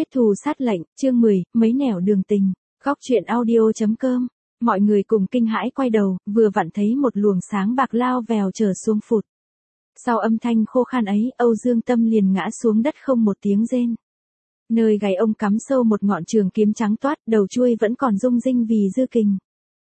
huyết thù sát lệnh, chương 10, mấy nẻo đường tình, góc truyện audio.com. Mọi người cùng kinh hãi quay đầu, vừa vặn thấy một luồng sáng bạc lao vèo trở xuống phụt. Sau âm thanh khô khan ấy, Âu Dương Tâm liền ngã xuống đất không một tiếng rên. Nơi gáy ông cắm sâu một ngọn trường kiếm trắng toát, đầu chuôi vẫn còn rung rinh vì dư kình.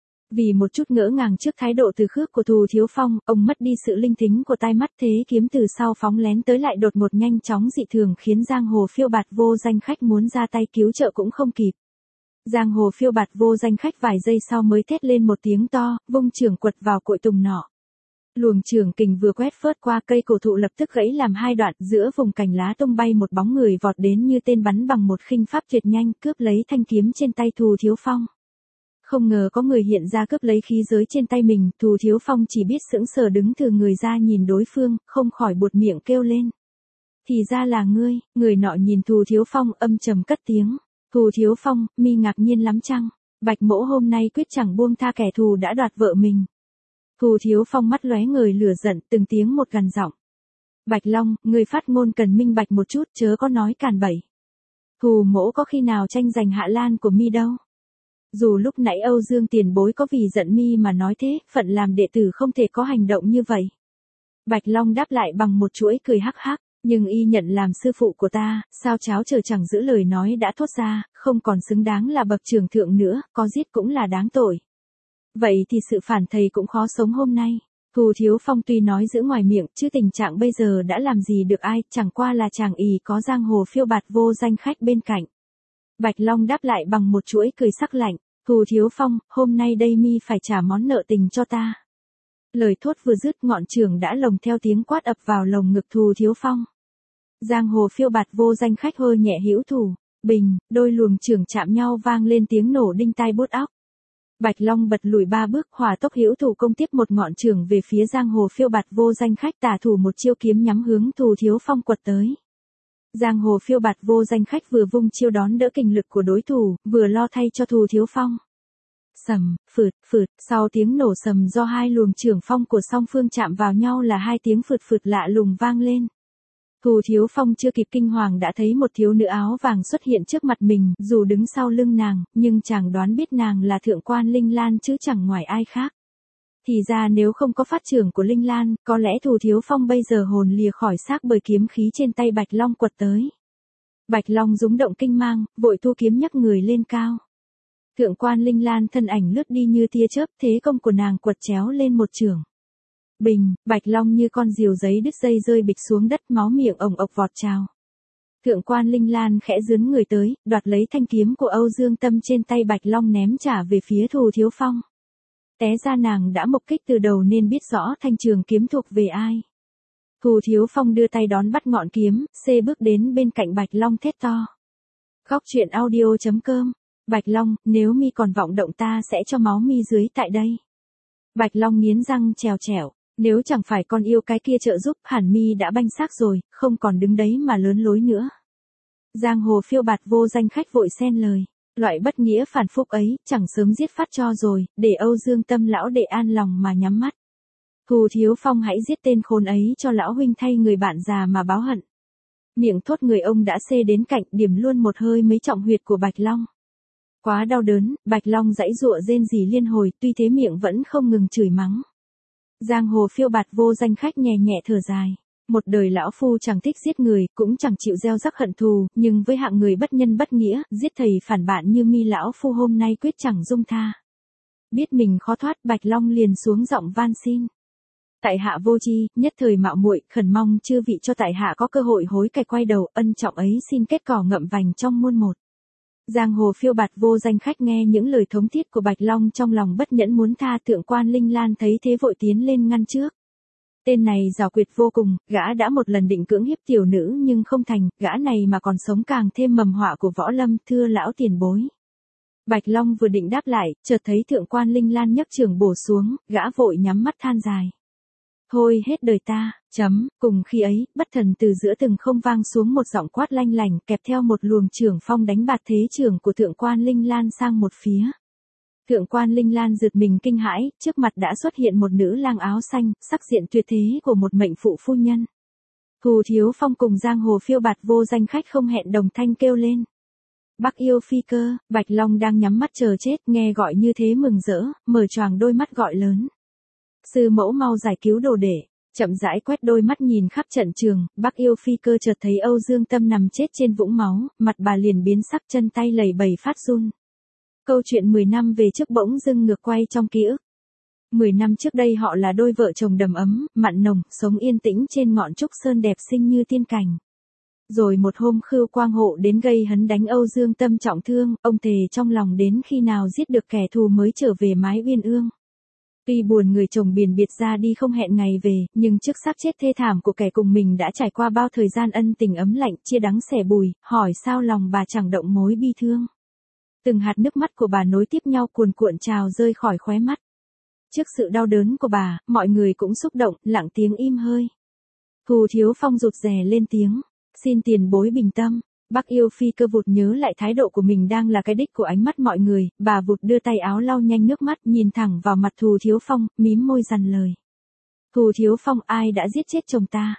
Vì một chút ngỡ ngàng trước thái độ từ khước của Thù Thiếu Phong, ông mất đi sự linh thính của tai mắt, thế kiếm từ sau phóng lén tới lại đột ngột nhanh chóng dị thường, khiến giang hồ phiêu bạt vô danh khách muốn ra tay cứu trợ cũng không kịp. Giang hồ phiêu bạt vô danh khách vài giây sau mới thét lên một tiếng to, vung trường quật vào cội tùng nọ. Luồng trường kình vừa quét phớt qua cây cổ thụ lập tức gãy làm hai đoạn, giữa vùng cành lá tung bay một bóng người vọt đến như tên bắn bằng một khinh pháp tuyệt nhanh, cướp lấy thanh kiếm trên tay Thù Thiếu Phong. Không ngờ có người hiện ra cướp lấy khí giới trên tay mình, Thù Thiếu Phong chỉ biết sững sờ đứng thừ người ra nhìn đối phương, không khỏi buột miệng kêu lên. Thì ra là ngươi, người nọ nhìn Thù Thiếu Phong âm trầm cất tiếng. Thù Thiếu Phong, mi ngạc nhiên lắm chăng? Bạch mỗ hôm nay quyết chẳng buông tha kẻ thù đã đoạt vợ mình. Thù Thiếu Phong mắt lóe ngời lửa giận, từng tiếng một gằn giọng. Bạch Long, người phát ngôn cần minh bạch một chút, chớ có nói càn bậy. Thù mỗ có khi nào tranh giành Hạ Lan của mi đâu. Dù lúc nãy Âu Dương tiền bối có vì giận mi mà nói thế, phận làm đệ tử không thể có hành động như vậy. Bạch Long đáp lại bằng một chuỗi cười hắc hắc, nhưng y nhận làm sư phụ của ta, sao cháo chờ chẳng giữ lời nói đã thốt ra, không còn xứng đáng là bậc trưởng thượng nữa, có giết cũng là đáng tội. Vậy thì sự phản thầy cũng khó sống hôm nay. Thù Thiếu Phong tuy nói giữ ngoài miệng, chứ tình trạng bây giờ đã làm gì được ai, chẳng qua là chàng ỷ có giang hồ phiêu bạt vô danh khách bên cạnh. Bạch Long đáp lại bằng một chuỗi cười sắc lạnh, Thù Thiếu Phong, hôm nay đây mi phải trả món nợ tình cho ta. Lời thốt vừa dứt, ngọn trường đã lồng theo tiếng quát ập vào lồng ngực Thù Thiếu Phong. Giang hồ phiêu bạt vô danh khách hơi nhẹ hữu thủ, bình, đôi luồng trường chạm nhau vang lên tiếng nổ đinh tai buốt óc. Bạch Long bật lùi 3 bước, hỏa tốc hữu thủ công tiếp một ngọn trường về phía giang hồ phiêu bạt vô danh khách, tả thủ một chiêu kiếm nhắm hướng Thù Thiếu Phong quật tới. Giang hồ phiêu bạt vô danh khách vừa vung chiêu đón đỡ kình lực của đối thủ, vừa lo thay cho Thù Thiếu Phong. Sầm, phượt, phượt, sau tiếng nổ sầm do hai luồng trường phong của song phương chạm vào nhau là hai tiếng phượt phượt lạ lùng vang lên. Thù Thiếu Phong chưa kịp kinh hoàng đã thấy một thiếu nữ áo vàng xuất hiện trước mặt mình, dù đứng sau lưng nàng, nhưng chàng đoán biết nàng là Thượng quan Linh Lan chứ chẳng ngoài ai khác. Thì ra nếu không có phát trưởng của Linh Lan, có lẽ Thù Thiếu Phong bây giờ hồn lìa khỏi xác bởi kiếm khí trên tay Bạch Long quật tới. Bạch Long rúng động kinh mang, vội thu kiếm nhấc người lên cao. Thượng quan Linh Lan thân ảnh lướt đi như tia chớp, thế công của nàng quật chéo lên một chưởng. Bình, Bạch Long như con diều giấy đứt dây rơi bịch xuống đất, máu miệng ồng ộc vọt trào. Thượng quan Linh Lan khẽ giướn người tới, đoạt lấy thanh kiếm của Âu Dương Tâm trên tay Bạch Long ném trả về phía Thù Thiếu Phong. Té ra nàng đã mục kích từ đầu nên biết rõ thanh trường kiếm thuộc về ai. Thù Thiếu Phong đưa tay đón bắt ngọn kiếm, xê bước đến bên cạnh Bạch Long thét to. Góc truyện audio.com. Bạch Long, nếu mi còn vọng động ta sẽ cho máu mi dưới tại đây. Bạch Long nghiến răng trèo trẻo, nếu chẳng phải con yêu cái kia trợ giúp, hẳn mi đã banh xác rồi, không còn đứng đấy mà lớn lối nữa. Giang hồ phiêu bạt vô danh khách vội xen lời, loại bất nghĩa phản phúc ấy, chẳng sớm giết phát cho rồi, để Âu Dương Tâm lão đệ an lòng mà nhắm mắt. Thù Thiếu Phong hãy giết tên khốn ấy cho lão huynh thay người bạn già mà báo hận. Miệng thốt người ông đã xê đến cạnh, điểm luôn một hơi mấy trọng huyệt của Bạch Long. Quá đau đớn, Bạch Long giãy giụa rên rỉ liên hồi, tuy thế miệng vẫn không ngừng chửi mắng. Giang hồ phiêu bạt vô danh khách nhẹ nhẹ thở dài. Một đời lão phu chẳng thích giết người, cũng chẳng chịu gieo rắc hận thù, nhưng với hạng người bất nhân bất nghĩa, giết thầy phản bạn như mi lão phu hôm nay quyết chẳng dung tha. Biết mình khó thoát, Bạch Long liền xuống giọng van xin. Tại hạ vô tri, nhất thời mạo muội, khẩn mong chư vị cho tại hạ có cơ hội hối cải quay đầu, ân trọng ấy xin kết cỏ ngậm vành trong muôn một. Giang hồ phiêu bạt vô danh khách nghe những lời thống thiết của Bạch Long trong lòng bất nhẫn muốn tha. Thượng quan Linh Lan thấy thế vội tiến lên ngăn trước. Tên này giảo quyệt vô cùng, gã đã một lần định cưỡng hiếp tiểu nữ nhưng không thành, gã này mà còn sống càng thêm mầm họa của võ lâm, thưa lão tiền bối. Bạch Long vừa định đáp lại, chợt thấy Thượng quan Linh Lan nhấc trường bổ xuống, gã vội nhắm mắt than dài. Thôi hết đời ta, cùng khi ấy, bất thần từ giữa từng không vang xuống một giọng quát lanh lảnh kèm theo một luồng trường phong đánh bạt thế trường của Thượng quan Linh Lan sang một phía. Thượng quan Linh Lan giật mình kinh hãi, trước mặt đã xuất hiện một nữ lang áo xanh, sắc diện tuyệt thế của một mệnh phụ phu nhân. Thù Thiếu Phong cùng giang hồ phiêu bạt vô danh khách không hẹn đồng thanh kêu lên. Bác yêu phi cơ, Bạch Long đang nhắm mắt chờ chết, nghe gọi như thế mừng rỡ, mở choàng đôi mắt gọi lớn. Sư mẫu mau giải cứu đồ đệ, chậm rãi quét đôi mắt nhìn khắp trận trường, bác yêu phi cơ chợt thấy Âu Dương Tâm nằm chết trên vũng máu, mặt bà liền biến sắc, chân tay lầy bầy phát run. Câu chuyện 10 năm về trước bỗng dưng ngược quay trong ký ức. 10 năm trước đây họ là đôi vợ chồng đầm ấm, mặn nồng, sống yên tĩnh trên ngọn trúc sơn đẹp xinh như tiên cảnh. Rồi một hôm Khưu Quang Hộ đến gây hấn đánh Âu Dương Tâm trọng thương, ông thề trong lòng đến khi nào giết được kẻ thù mới trở về mái uyên ương. Tuy buồn người chồng biển biệt ra đi không hẹn ngày về, nhưng trước xác chết thê thảm của kẻ cùng mình đã trải qua bao thời gian ân tình ấm lạnh, chia đắng sẻ bùi, hỏi sao lòng bà chẳng động mối bi thương. Từng hạt nước mắt của bà nối tiếp nhau cuồn cuộn trào rơi khỏi khóe mắt. Trước sự đau đớn của bà, mọi người cũng xúc động, lặng tiếng im hơi. Thù Thiếu Phong rụt rè lên tiếng, xin tiền bối bình tâm. Bác yêu phi cơ vụt nhớ lại thái độ của mình đang là cái đích của ánh mắt mọi người, bà vụt đưa tay áo lau nhanh nước mắt, nhìn thẳng vào mặt Thù Thiếu Phong, mím môi dằn lời. Thù Thiếu Phong, ai đã giết chết chồng ta?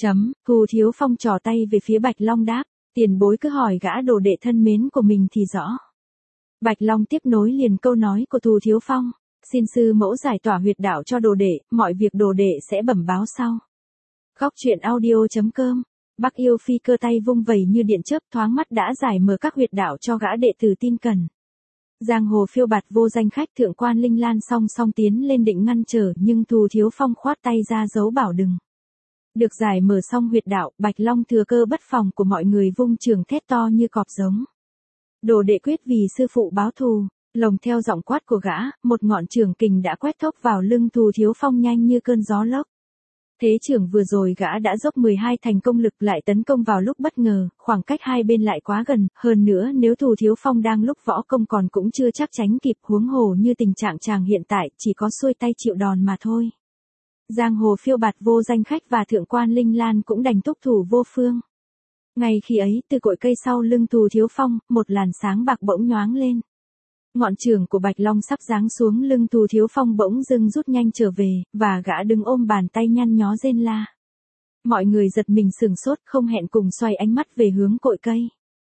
Thù Thiếu Phong trỏ tay về phía Bạch Long đáp, tiền bối cứ hỏi gã đồ đệ thân mến của mình thì rõ. Bạch Long tiếp nối liền câu nói của Thù Thiếu Phong, xin sư mẫu giải tỏa huyệt đạo cho đồ đệ, mọi việc đồ đệ sẽ bẩm báo sau. Góc truyện audio.com. Bác yêu phi cơ tay vung vẩy như điện chớp, thoáng mắt đã giải mở các huyệt đạo cho gã đệ tử tin cẩn. Giang hồ phiêu bạt vô danh khách, Thượng Quan Linh Lan song song tiến lên định ngăn trở, nhưng Thù Thiếu Phong khoát tay ra dấu bảo đừng. Được giải mở xong huyệt đạo, Bạch Long thừa cơ bất phòng của mọi người vung trường thét to như cọp giống. Đồ đệ quyết vì sư phụ báo thù, lồng theo giọng quát của gã, một ngọn trường kình đã quét thốc vào lưng Thù Thiếu Phong nhanh như cơn gió lốc. Thế trưởng vừa rồi gã đã dốc 12 thành công lực lại tấn công vào lúc bất ngờ, khoảng cách hai bên lại quá gần, hơn nữa nếu Thù Thiếu Phong đang lúc võ công còn cũng chưa chắc tránh kịp, huống hồ như tình trạng chàng hiện tại chỉ có xuôi tay chịu đòn mà thôi. Giang hồ phiêu bạt vô danh khách và Thượng Quan Linh Lan cũng đành túc thủ vô phương. Ngay khi ấy, từ cội cây sau lưng Thù Thiếu Phong, một làn sáng bạc bỗng nhoáng lên. Ngọn trường của Bạch Long sắp giáng xuống lưng Thù Thiếu Phong bỗng dưng rút nhanh trở về, và gã đứng ôm bàn tay nhăn nhó rên la. Mọi người giật mình sửng sốt, không hẹn cùng xoay ánh mắt về hướng cội cây.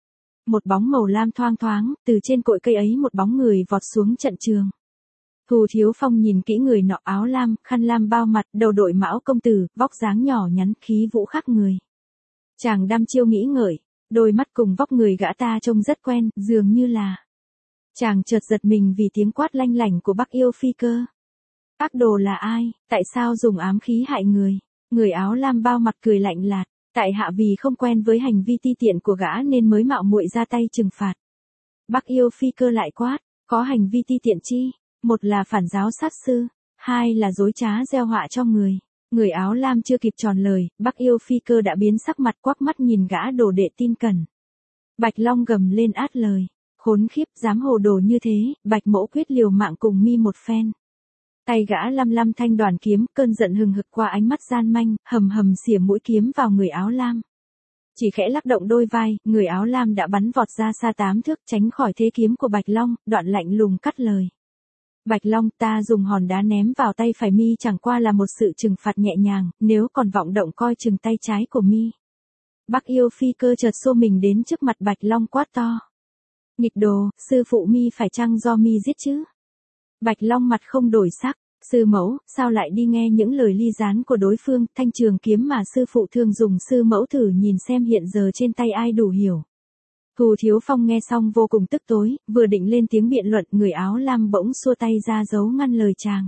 Một bóng màu lam thoang thoáng, từ trên cội cây ấy một bóng người vọt xuống trận trường. Thù Thiếu Phong nhìn kỹ người nọ, áo lam, khăn lam bao mặt, đầu đội mão công tử, vóc dáng nhỏ nhắn, khí vũ khác người. Chàng đăm chiêu nghĩ ngợi, đôi mắt cùng vóc người gã ta trông rất quen, dường như là... Chàng chợt giật mình vì tiếng quát lanh lảnh của Bác yêu phi cơ. Ác đồ là ai, tại sao dùng ám khí hại người? Người áo lam bao mặt cười lạnh lạt, tại hạ vì không quen với hành vi ti tiện của gã nên mới mạo muội ra tay trừng phạt. Bác yêu phi cơ lại quát, có hành vi ti tiện chi? Một là phản giáo sát sư, hai là dối trá gieo họa cho người. Người áo lam chưa kịp tròn lời, Bác yêu phi cơ đã biến sắc mặt, quắc mắt nhìn gã đồ đệ tin cẩn. Bạch Long gầm lên át lời. Khốn khiếp, dám hồ đồ như thế, Bạch mẫu quyết liều mạng cùng mi một phen. Tay gã lăm thanh đoàn kiếm, cơn giận hừng hực qua ánh mắt gian manh, hầm hầm xỉa mũi kiếm vào người áo lam. Chỉ khẽ lắc động đôi vai, người áo lam đã bắn vọt ra xa 8 thước tránh khỏi thế kiếm của Bạch Long, đoạn lạnh lùng cắt lời. Bạch Long, ta dùng hòn đá ném vào tay phải mi chẳng qua là một sự trừng phạt nhẹ nhàng, nếu còn vọng động coi chừng tay trái của mi. Bác yêu phi cơ chợt xô mình đến trước mặt Bạch Long quát to. Nghịch đồ, sư phụ mi phải chăng do mi giết chứ? Bạch Long mặt không đổi sắc, sư mẫu, sao lại đi nghe những lời ly gián của đối phương, thanh trường kiếm mà sư phụ thường dùng, sư mẫu thử nhìn xem hiện giờ trên tay ai đủ hiểu. Thù Thiếu Phong nghe xong vô cùng tức tối, vừa định lên tiếng biện luận, người áo lam bỗng xua tay ra giấu ngăn lời chàng.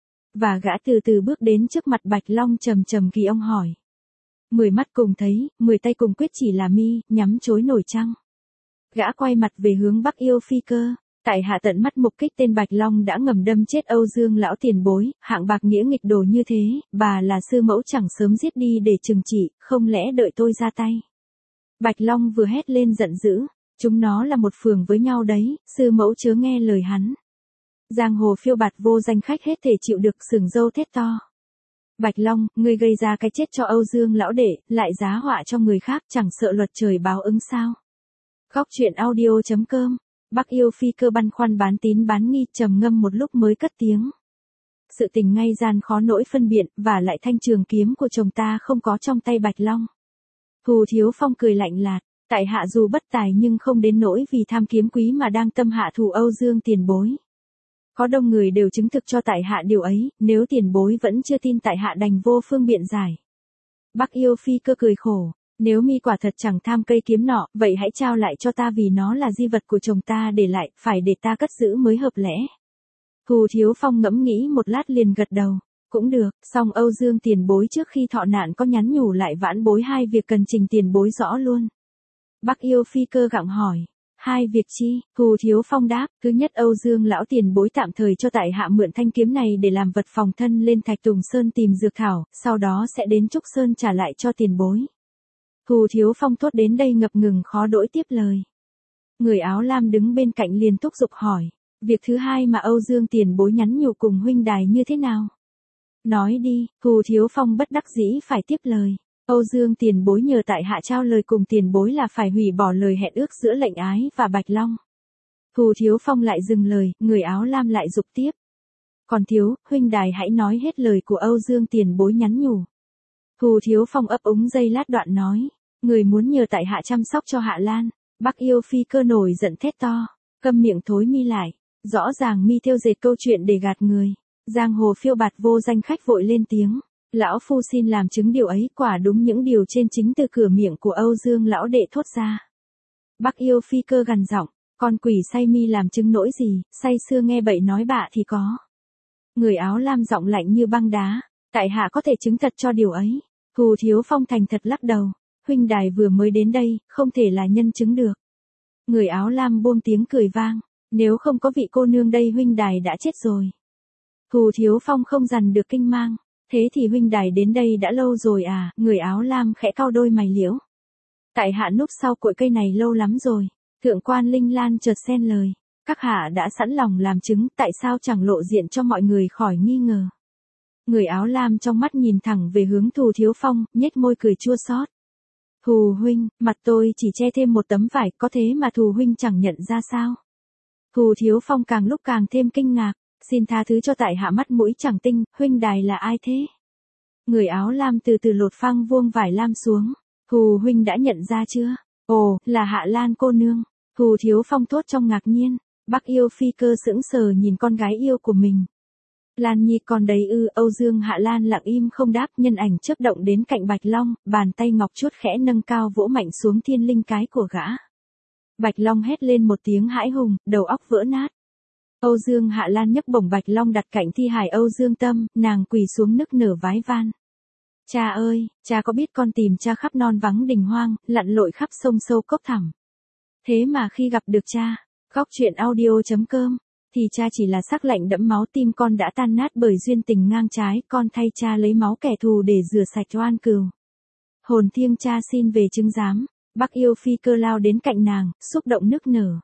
Và gã từ từ bước đến trước mặt Bạch Long trầm trầm kỳ ông hỏi. 10 mắt cùng thấy, 10 tay cùng quyết chỉ là mi, nhắm chối nổi chăng? Gã quay mặt về hướng Bác yêu phi cơ, tại hạ tận mắt mục kích tên Bạch Long đã ngầm đâm chết Âu Dương lão tiền bối, hạng bạc nghĩa nghịch đồ như thế, bà là sư mẫu chẳng sớm giết đi để trừng trị, không lẽ đợi tôi ra tay. Bạch Long vừa hét lên giận dữ, chúng nó là một phường với nhau đấy, sư mẫu chớ nghe lời hắn. Giang hồ phiêu bạt vô danh khách hết thể chịu được, sừng râu thét to. Bạch Long, ngươi gây ra cái chết cho Âu Dương lão đệ, lại giá họa cho người khác, chẳng sợ luật trời báo ứng sao? Góc truyện audio.com. Bác yêu phi cơ băn khoăn bán tín bán nghi, trầm ngâm một lúc mới cất tiếng. Sự tình ngay gian khó nỗi phân biện, và lại thanh trường kiếm của chồng ta không có trong tay Bạch Long. Thù Thiếu Phong cười lạnh lạt, Tại hạ dù bất tài nhưng không đến nỗi vì tham kiếm quý mà đang tâm hạ thù Âu Dương tiền bối. Có đông người đều chứng thực cho tại hạ điều ấy, nếu tiền bối vẫn chưa tin tại hạ đành vô phương biện giải. Bắc Yêu Phi Cơ cười khổ, nếu mi quả thật chẳng tham cây kiếm nọ, vậy hãy trao lại cho ta vì nó là di vật của chồng ta để lại, phải để ta cất giữ mới hợp lẽ. Hù Thiếu Phong ngẫm nghĩ một lát liền gật đầu, cũng được, song Âu Dương tiền bối trước khi thọ nạn có nhắn nhủ lại vãn bối hai việc cần trình tiền bối rõ luôn. Bắc Yêu Phi Cơ gặng hỏi, hai việc chi? Hù Thiếu Phong đáp, thứ nhất Âu Dương lão tiền bối tạm thời cho tại hạ mượn thanh kiếm này để làm vật phòng thân lên Thạch Tùng Sơn tìm dược thảo, sau đó sẽ đến Trúc Sơn trả lại cho tiền bối. Hù Thiếu Phong thốt đến đây ngập ngừng khó đỗi tiếp lời. Người áo lam đứng bên cạnh liền thúc giục hỏi, việc thứ hai mà Âu Dương tiền bối nhắn nhủ cùng huynh đài như thế nào? Nói đi, Hù Thiếu Phong bất đắc dĩ phải tiếp lời. Âu Dương tiền bối nhờ tại hạ trao lời cùng tiền bối là phải hủy bỏ lời hẹn ước giữa lệnh ái và Bạch Long. Hù Thiếu Phong lại dừng lời, người áo lam lại dục tiếp. Còn thiếu, huynh đài hãy nói hết lời của Âu Dương tiền bối nhắn nhủ. Hù Thiếu Phong ấp úng giây lát đoạn nói, người muốn nhờ tại hạ chăm sóc cho Hạ Lan. Bắc Yêu Phi Cơ nổi giận thét to, câm miệng thối mi lại, rõ ràng mi thêu dệt câu chuyện để gạt người. Giang hồ phiêu bạt vô danh khách vội lên tiếng. Lão phu xin làm chứng điều ấy, quả đúng những điều trên chính từ cửa miệng của Âu Dương lão đệ thốt ra. Bắc Yêu Phi Cơ gằn giọng, con quỷ say mi làm chứng nỗi gì, say sưa nghe bậy nói bạ thì có. Người áo lam giọng lạnh như băng đá, tại hạ có thể chứng thật cho điều ấy. Hù Thiếu Phong thành thật lắc đầu, huynh đài vừa mới đến đây, không thể là nhân chứng được. Người áo lam buông tiếng cười vang, nếu không có vị cô nương đây huynh đài đã chết rồi. Hù Thiếu Phong không dằn được kinh mang. Thế thì huynh đài đến đây đã lâu rồi à? Người áo lam khẽ cau đôi mày liễu. Tại hạ núp sau cội cây này lâu lắm rồi. Thượng quan Linh Lan chợt xen lời. Các hạ đã sẵn lòng làm chứng, tại sao chẳng lộ diện cho mọi người khỏi nghi ngờ. Người áo lam trong mắt nhìn thẳng về hướng Hù Thiếu Phong, nhếch môi cười chua xót. Hù huynh, mặt tôi chỉ che thêm một tấm vải, có thế mà Hù huynh chẳng nhận ra sao? Hù Thiếu Phong càng lúc càng thêm kinh ngạc. Xin tha thứ cho tại hạ mắt mũi chẳng tinh, huynh đài là ai thế? Người áo lam từ từ lột phăng vuông vải lam xuống. Hù huynh đã nhận ra chưa? Ồ, là Hạ Lan cô nương. Hù Thiếu Phong thốt trong ngạc nhiên. Bắc Yêu Phi Cơ sững sờ nhìn con gái yêu của mình. Lan Nhi còn đấy ư? Âu Dương Hạ Lan lặng im không đáp, nhân ảnh chớp động đến cạnh Bạch Long, bàn tay ngọc chuốt khẽ nâng cao vỗ mạnh xuống thiên linh cái của gã. Bạch Long hét lên một tiếng hãi hùng, đầu óc vỡ nát. Âu Dương Hạ Lan nhấc bổng Bạch Long đặt cạnh thi hài Âu Dương Tâm, nàng quỳ xuống nức nở vái van. Cha ơi, cha có biết con tìm cha khắp non vắng đình hoang, lặn lội khắp sông sâu cốc thẳm. Thế mà khi gặp được cha, góc chuyện audio.com, thì cha chỉ là sắc lạnh đẫm máu, tim con đã tan nát bởi duyên tình ngang trái, con thay cha lấy máu kẻ thù để rửa sạch oan cừu. Hồn thiêng cha xin về chứng giám. Bắc Yêu Phi Cơ lao đến cạnh nàng, xúc động nức nở.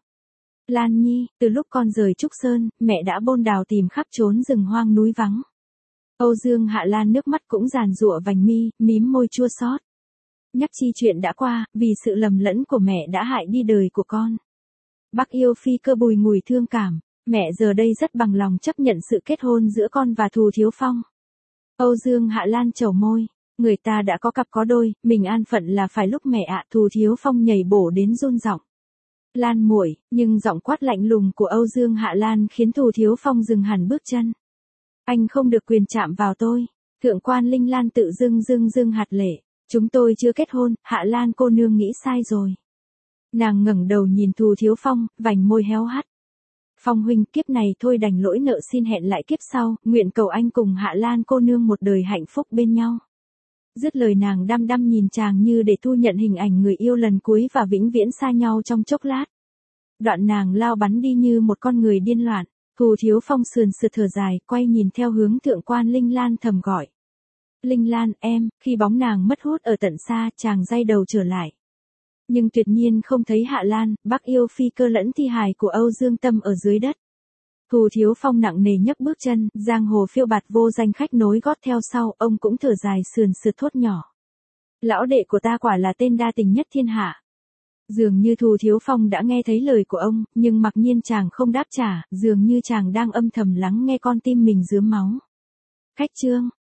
Lan Nhi, từ lúc con rời Trúc Sơn, mẹ đã bôn đào tìm khắp chốn rừng hoang núi vắng. Âu Dương Hạ Lan nước mắt cũng giàn giụa vành mi, mím môi chua xót. Nhắc chi chuyện đã qua, vì sự lầm lẫn của mẹ đã hại đi đời của con. Bắc Yêu Phi Cơ bùi ngùi thương cảm, mẹ giờ đây rất bằng lòng chấp nhận sự kết hôn giữa con và Hù Thiếu Phong. Âu Dương Hạ Lan trầu môi, người ta đã có cặp có đôi, mình an phận là phải lúc mẹ ạ. Hù Thiếu Phong nhảy bổ đến run giọng. Lan muội, nhưng giọng quát lạnh lùng của Âu Dương Hạ Lan khiến Hù Thiếu Phong dừng hẳn bước chân. Anh không được quyền chạm vào tôi. Thượng quan Linh Lan tự dưng hạt lệ. Chúng tôi chưa kết hôn, Hạ Lan cô nương nghĩ sai rồi. Nàng ngẩng đầu nhìn Hù Thiếu Phong, vành môi héo hắt. Phong huynh, kiếp này thôi đành lỗi nợ, xin hẹn lại kiếp sau, nguyện cầu anh cùng Hạ Lan cô nương một đời hạnh phúc bên nhau. Dứt lời nàng đăm đăm nhìn chàng như để thu nhận hình ảnh người yêu lần cuối và vĩnh viễn xa nhau trong chốc lát. Đoạn nàng lao bắn đi như một con người điên loạn. Hù Thiếu Phong sườn sượt thở dài, quay nhìn theo hướng Thượng quan Linh Lan thầm gọi. Linh Lan, em, khi bóng nàng mất hút ở tận xa, chàng day đầu trở lại. Nhưng tuyệt nhiên không thấy Hạ Lan, Bắc Yêu Phi Cơ lẫn thi hài của Âu Dương Tâm ở dưới đất. Hù Thiếu Phong nặng nề nhấc bước chân, giang hồ phiêu bạt vô danh khách nối gót theo sau, ông cũng thở dài sườn sượt thốt nhỏ. Lão đệ của ta quả là tên đa tình nhất thiên hạ. Dường như Hù Thiếu Phong đã nghe thấy lời của ông, nhưng mặc nhiên chàng không đáp trả, dường như chàng đang âm thầm lắng nghe con tim mình rướm máu. Khách chương.